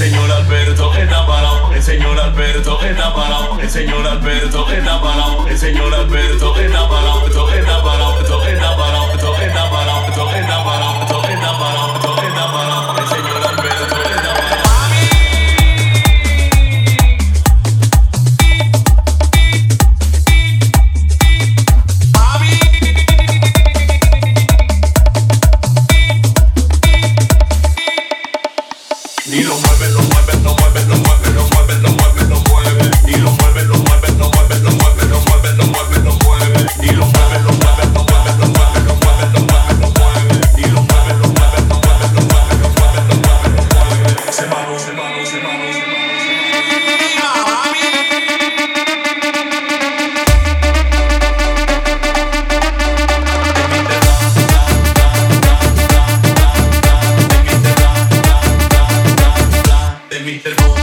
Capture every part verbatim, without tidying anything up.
señor Alberto está parado, el señor Alberto está parado, el señor Alberto está parado, el señor Alberto está parado, está parado, está parado, está parado, está parado, está parado, está parado, el señor Alberto está parado. Y lo mueve, lo mueve, lo mueve, lo mueve, lo mueve, lo mueve, lo mueve. Y lo mueve, lo mueve, lo mueve, lo mueve, lo mueve, lo mueve, lo mueve. Y lo mueve, lo mueve, lo mueve, lo mueve, lo mueve, lo mueve, lo mueve. Y lo mueve, lo mueve, lo mueve, lo mueve, lo mueve, lo mueve, lo mueve. Se mano, se mano, se mano, se mano. Mister Boom.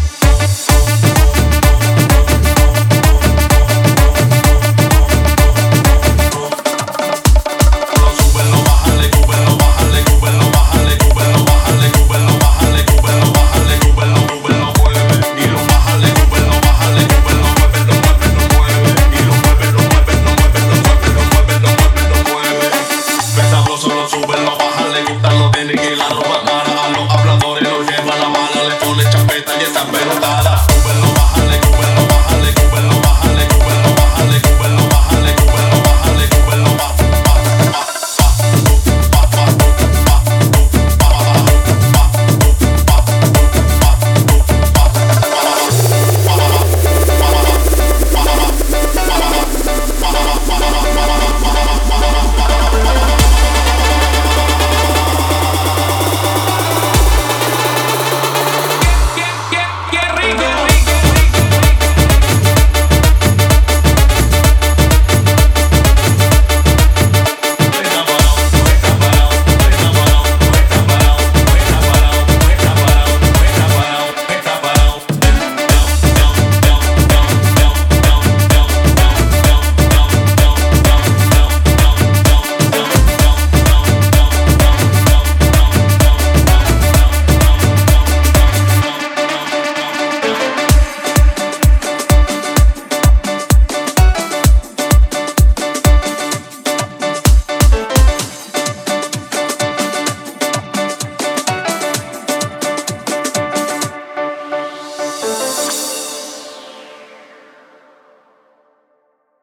Tiene que la ropa cara, a los habladores los lleva la mala, le pone champeta y está pelotada.